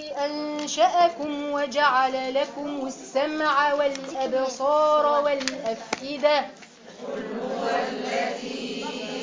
أنشأكم وجعل لكم السمع والأبصار والأفئدة قل هو الذي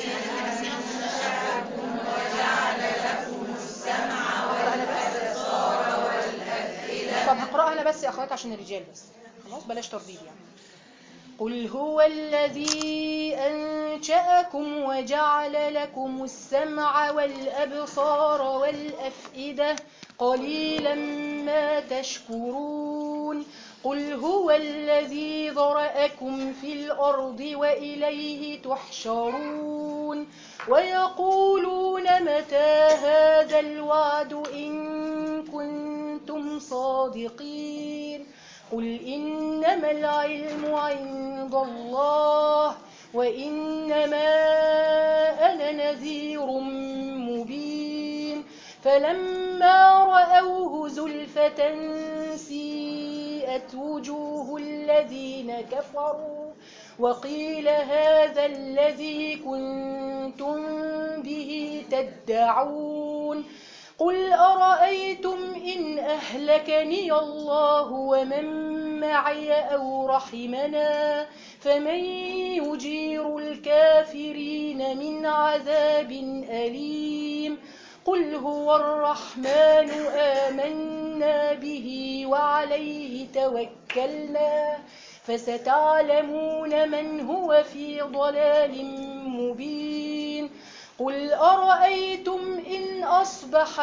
أنشأكم وجعل لكم السمع والأبصار والأفئدة. طب هقرأها أنا بس يا أخوات عشان الرجال بس، خلاص بلاش ترديد يعني. قل هو الذي أنشأكم وجعل لكم السمع والأبصار والأفئدة قليلا ما تشكرون. قل هو الذي ذرأكم في الأرض وإليه تحشرون. ويقولون متى هذا الوعد إن كنتم صادقين. قل إنما العلم عند الله وإنما أنا نذير مبين. فلما رأوه زلفة سيئت وجوه الذين كفروا وقيل هذا الذي كنتم به تدعون. قل أرأيتم إن أهلكني الله ومن معي أو رحمنا فمن يجير الكافرين من عذاب أليم. قل هو الرحمن آمنا به وعليه توكلنا فستعلمون من هو في ضلال مبين. قل أرأيتم إن أصبح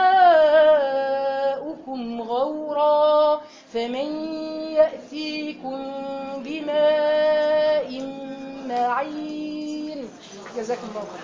ماؤكم غورا فمن يأتيكم بماء معين. جزاكم الله خيرا.